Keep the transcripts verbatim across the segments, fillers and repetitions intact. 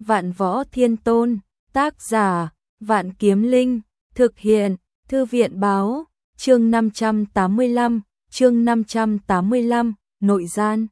Vạn Võ Thiên Tôn, tác giả, Vạn Kiếm Linh, thực hiện, Thư viện báo, chương năm trăm tám mươi lăm, chương năm trăm tám mươi lăm, nội gian.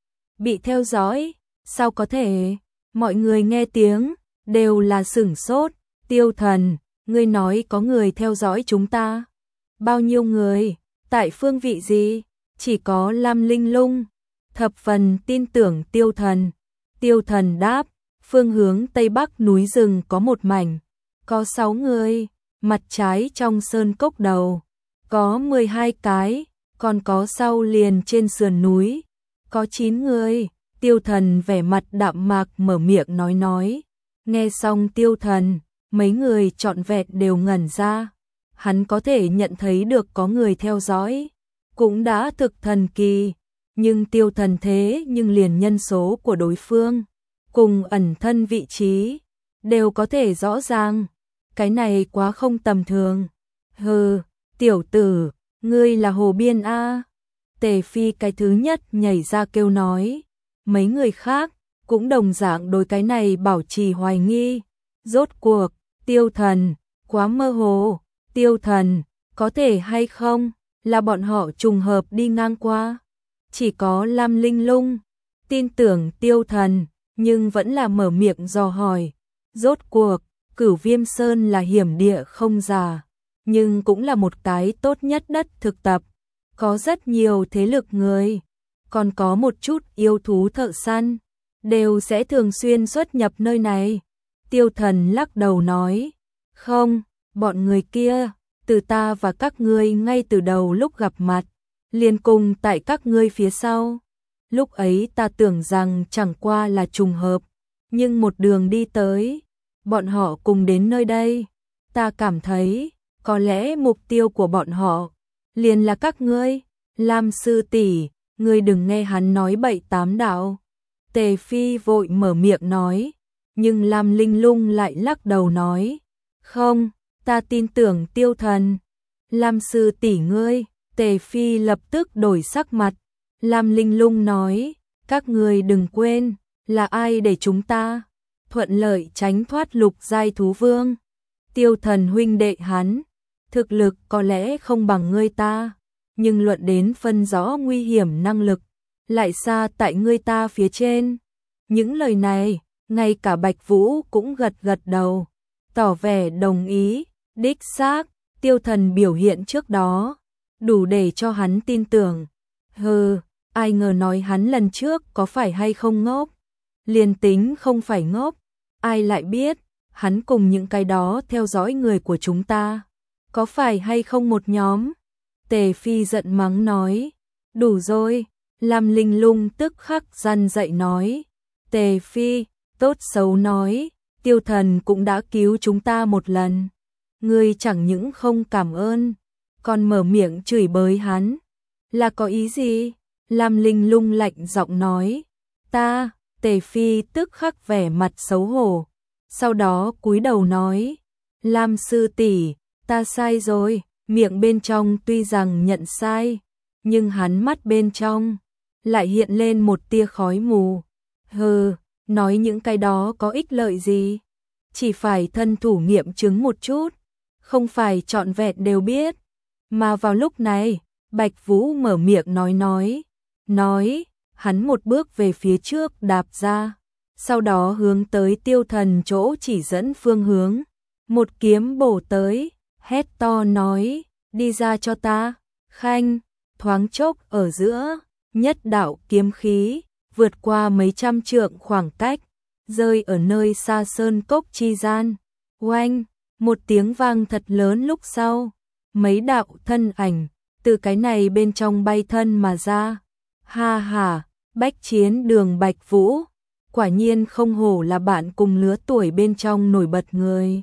Bị theo dõi, sao có thể? Mọi người nghe tiếng, đều là sửng sốt. Tiêu Thần, ngươi nói có người theo dõi chúng ta? Bao nhiêu người? Tại phương vị gì? Chỉ có Lam Linh Lung thập phần tin tưởng Tiêu Thần. Tiêu Thần đáp, phương hướng tây bắc núi rừng có một mảnh, có sáu người, mặt trái trong sơn cốc đầu, có mười hai cái, còn có sau liền trên sườn núi, có chín người. Tiêu Thần vẻ mặt đạm mạc mở miệng nói nói. Nghe xong Tiêu Thần, mấy người trọn vẹn đều ngẩn ra. Hắn có thể nhận thấy được có người theo dõi, cũng đã thực thần kỳ. Nhưng Tiêu Thần thế nhưng liền nhân số của đối phương, cùng ẩn thân vị trí, đều có thể rõ ràng. Cái này quá không tầm thường. Hừ, tiểu tử, ngươi là Hồ Biên A. Tề Phi cái thứ nhất nhảy ra kêu nói. Mấy người khác cũng đồng dạng đối cái này bảo trì hoài nghi. Rốt cuộc, Tiêu Thần, quá mơ hồ. Tiêu Thần, có thể hay không, là bọn họ trùng hợp đi ngang qua. Chỉ có Lam Linh Lung tin tưởng Tiêu Thần, nhưng vẫn là mở miệng dò hỏi. Rốt cuộc, Cửu Viêm Sơn là hiểm địa không giả, nhưng cũng là một cái tốt nhất đất thực tập. Có rất nhiều thế lực người, còn có một chút yêu thú thợ săn, đều sẽ thường xuyên xuất nhập nơi này. Tiêu Thần lắc đầu nói, không, bọn người kia, từ ta và các ngươi ngay từ đầu lúc gặp mặt, liền cùng tại các ngươi phía sau. Lúc ấy ta tưởng rằng chẳng qua là trùng hợp, nhưng một đường đi tới, bọn họ cùng đến nơi đây. Ta cảm thấy, có lẽ mục tiêu của bọn họ liền là các ngươi. Lam sư tỷ, ngươi đừng nghe hắn nói bậy tám đạo. Tề Phi vội mở miệng nói, nhưng Lam Linh Lung lại lắc đầu nói, không, ta tin tưởng Tiêu Thần. Lam sư tỷ ngươi. Tề Phi lập tức đổi sắc mặt. Lam Linh Lung nói, các ngươi đừng quên, là ai để chúng ta thuận lợi tránh thoát lục giai thú vương. Tiêu Thần huynh đệ hắn, thực lực có lẽ không bằng ngươi ta, nhưng luận đến phân rõ nguy hiểm năng lực, lại xa tại ngươi ta phía trên. Những lời này, ngay cả Bạch Vũ cũng gật gật đầu, tỏ vẻ đồng ý. Đích xác, Tiêu Thần biểu hiện trước đó, đủ để cho hắn tin tưởng. Hừ, ai ngờ nói hắn lần trước có phải hay không ngốc. Liền tính không phải ngốc, ai lại biết, hắn cùng những cái đó theo dõi người của chúng ta, có phải hay không một nhóm. Tề Phi giận mắng nói, đủ rồi. Lam Linh Lung tức khắc răn dậy nói, Tề Phi, tốt xấu nói, Tiêu Thần cũng đã cứu chúng ta một lần, ngươi chẳng những không cảm ơn, còn mở miệng chửi bới hắn, là có ý gì? Lam Linh Lung lạnh giọng nói, ta. Tề Phi tức khắc vẻ mặt xấu hổ, sau đó cúi đầu nói, Lam sư tỷ, ta sai rồi. Miệng bên trong tuy rằng nhận sai, nhưng hắn mắt bên trong lại hiện lên một tia khói mù. Hừ, nói những cái đó có ích lợi gì? Chỉ phải thân thủ nghiệm chứng một chút, không phải trọn vẹn đều biết. Mà vào lúc này, Bạch Vũ mở miệng nói nói, nói, hắn một bước về phía trước đạp ra, sau đó hướng tới Tiêu Thần chỗ chỉ dẫn phương hướng, một kiếm bổ tới, hét to nói, đi ra cho ta. Khanh, thoáng chốc ở giữa, nhất đạo kiếm khí, vượt qua mấy trăm trượng khoảng cách, rơi ở nơi xa sơn cốc chi gian. Oanh, một tiếng vang thật lớn lúc sau, mấy đạo thân ảnh, từ cái này bên trong bay thân mà ra. Ha ha, Bách Chiến Đường Bạch Vũ, quả nhiên không hổ là bạn cùng lứa tuổi bên trong nổi bật người.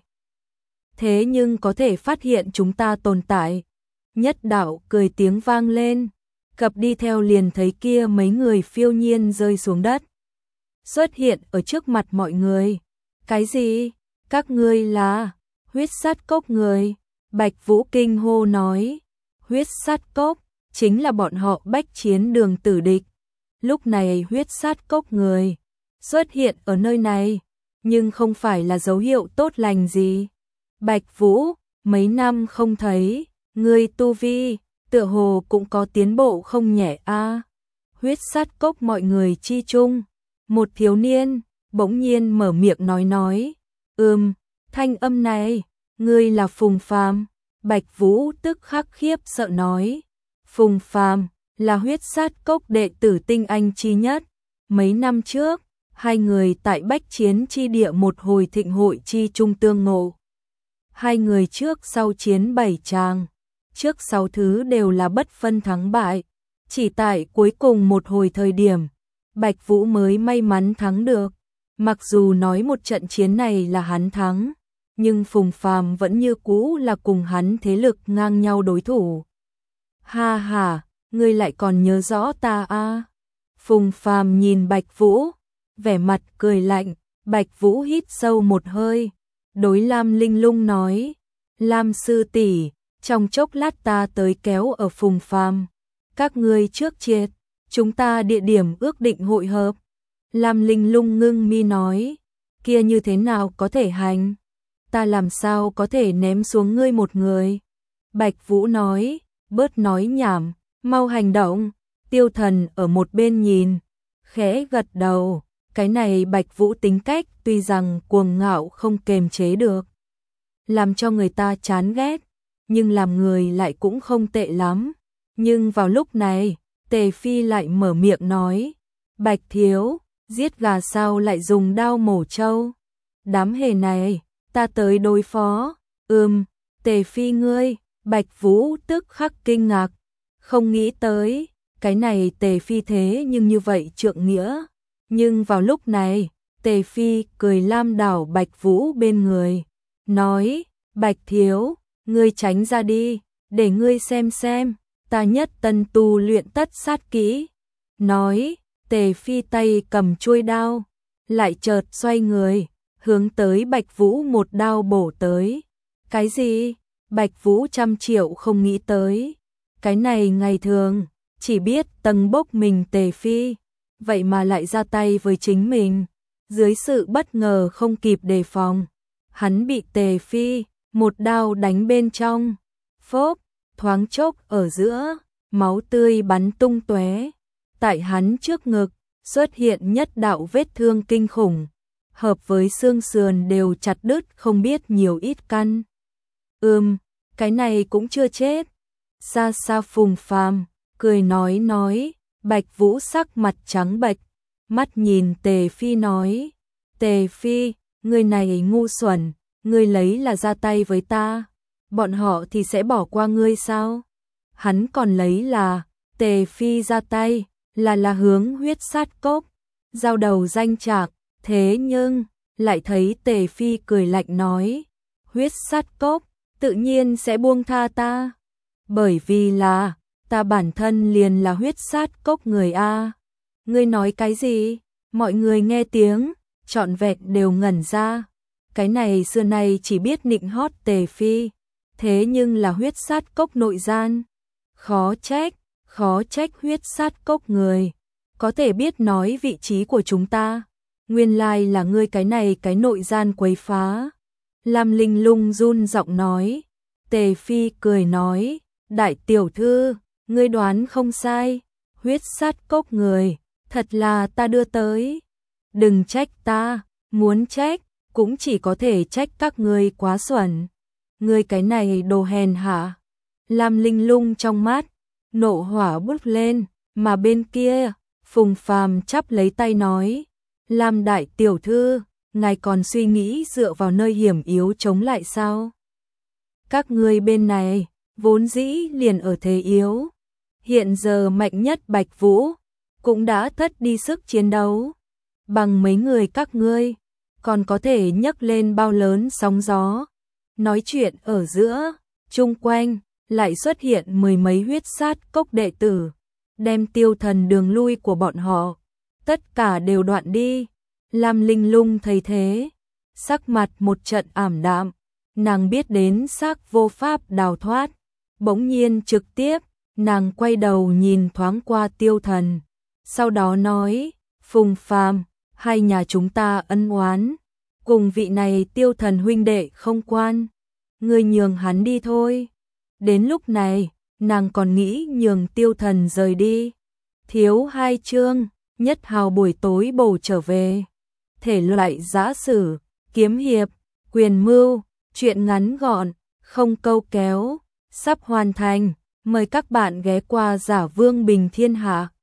Thế nhưng có thể phát hiện chúng ta tồn tại. Nhất đạo cười tiếng vang lên, cập đi theo liền thấy kia mấy người phiêu nhiên rơi xuống đất, xuất hiện ở trước mặt mọi người. Cái gì? Các ngươi là Huyết Sát Cốc người? Bạch Vũ kinh hô nói, Huyết Sát Cốc chính là bọn họ Bách Chiến Đường tử địch. Lúc này Huyết Sát Cốc người xuất hiện ở nơi này, nhưng không phải là dấu hiệu tốt lành gì. Bạch Vũ, mấy năm không thấy, ngươi tu vi, tựa hồ cũng có tiến bộ không nhẹ a. Huyết sát cốc mọi người chi chung, một thiếu niên, bỗng nhiên mở miệng nói nói, ừm, thanh âm này, ngươi là Phùng Phàm. Bạch Vũ tức khắc khiếp sợ nói, Phùng Phàm là huyết sát cốc đệ tử tinh anh chi nhất, mấy năm trước, hai người tại Bách Chiến chi địa một hồi thịnh hội chi trung tương ngộ. Hai người trước sau chiến bảy tràng, trước sáu thứ đều là bất phân thắng bại, chỉ tại cuối cùng một hồi thời điểm, Bạch Vũ mới may mắn thắng được. Mặc dù nói một trận chiến này là hắn thắng, nhưng Phùng Phàm vẫn như cũ là cùng hắn thế lực ngang nhau đối thủ. Ha ha, ngươi lại còn nhớ rõ ta a? Phùng Phàm nhìn Bạch Vũ, vẻ mặt cười lạnh. Bạch Vũ hít sâu một hơi, đối Lam Linh Lung nói, Lam sư tỷ, trong chốc lát ta tới kéo ở Phùng Phàm, các ngươi trước triệt, chúng ta địa điểm ước định hội hợp. Lam Linh Lung ngưng mi nói, kia như thế nào có thể hành, ta làm sao có thể ném xuống ngươi một người. Bạch Vũ nói, bớt nói nhảm, mau hành động. Tiêu Thần ở một bên nhìn, khẽ gật đầu. Cái này Bạch Vũ tính cách tuy rằng cuồng ngạo không kềm chế được, làm cho người ta chán ghét, nhưng làm người lại cũng không tệ lắm. Nhưng vào lúc này, Tề Phi lại mở miệng nói, Bạch thiếu, giết gà sao lại dùng đao mổ trâu? Đám hề này, ta tới đối phó. Ừm, Tề Phi ngươi. Bạch Vũ tức khắc kinh ngạc, không nghĩ tới, cái này Tề Phi thế nhưng như vậy trượng nghĩa. Nhưng vào lúc này, Tề Phi cười lam đảo Bạch Vũ bên người, nói, Bạch thiếu, ngươi tránh ra đi, để ngươi xem xem, ta nhất tân tu luyện tất sát kỹ. Nói, Tề Phi tay cầm chuôi đao, lại chợt xoay người, hướng tới Bạch Vũ một đao bổ tới. Cái gì? Bạch Vũ trăm triệu không nghĩ tới. Cái này ngày thường, chỉ biết tầng bốc mình Tề Phi, vậy mà lại ra tay với chính mình. Dưới sự bất ngờ không kịp đề phòng, hắn bị Tề Phi một đao đánh bên trong. Phốp, thoáng chốc ở giữa, máu tươi bắn tung tóe. Tại hắn trước ngực, xuất hiện nhất đạo vết thương kinh khủng, hợp với xương sườn đều chặt đứt không biết nhiều ít căn. Ừm, cái này cũng chưa chết. Xa xa Phùng Phàm cười nói nói, Bạch Vũ sắc mặt trắng bệch, mắt nhìn Tề Phi nói, Tề Phi, người này ngu xuẩn, ngươi lấy là ra tay với ta, bọn họ thì sẽ bỏ qua ngươi sao? Hắn còn lấy là Tề Phi ra tay, là là hướng huyết sát cốc, giao đầu danh trạc, thế nhưng, lại thấy Tề Phi cười lạnh nói, huyết sát cốc, tự nhiên sẽ buông tha ta, bởi vì là, ta bản thân liền là huyết sát cốc người a. Ngươi nói cái gì? Mọi người nghe tiếng, trọn vẹn đều ngẩn ra. Cái này xưa nay chỉ biết nịnh hót Tề Phi, thế nhưng là huyết sát cốc nội gian. Khó trách, khó trách huyết sát cốc người, có thể biết nói vị trí của chúng ta. Nguyên lai là ngươi cái này cái nội gian quấy phá. Lam Linh Lung run giọng nói. Tề Phi cười nói, đại tiểu thư, ngươi đoán không sai, huyết sát cốc người, thật là ta đưa tới. Đừng trách ta, muốn trách, cũng chỉ có thể trách các ngươi quá xuẩn. Ngươi cái này đồ hèn hạ. Lam Linh Lung trong mắt, nộ hỏa bút lên, mà bên kia, Phùng Phàm chắp lấy tay nói, Lam đại tiểu thư, ngài còn suy nghĩ dựa vào nơi hiểm yếu chống lại sao? Các ngươi bên này, vốn dĩ liền ở thế yếu. Hiện giờ mạnh nhất Bạch Vũ, cũng đã thất đi sức chiến đấu. Bằng mấy người các ngươi, còn có thể nhấc lên bao lớn sóng gió. Nói chuyện ở giữa, chung quanh, lại xuất hiện mười mấy huyết sát cốc đệ tử, đem Tiêu Thần đường lui của bọn họ, tất cả đều đoạn đi. Lam Linh Lung thấy thế, sắc mặt một trận ảm đạm, nàng biết đến xác vô pháp đào thoát, bỗng nhiên trực tiếp, nàng quay đầu nhìn thoáng qua Tiêu Thần, sau đó nói, Phùng Phàm, hai nhà chúng ta ân oán, cùng vị này Tiêu Thần huynh đệ không quan, ngươi nhường hắn đi thôi. Đến lúc này, nàng còn nghĩ nhường Tiêu Thần rời đi. Thiếu hai chương, Nhất Hào buổi tối bầu trở về. Thể loại giã sử, kiếm hiệp, quyền mưu, truyện ngắn gọn, không câu kéo, sắp hoàn thành. Mời các bạn ghé qua Giả Vương Bình Thiên Hạ.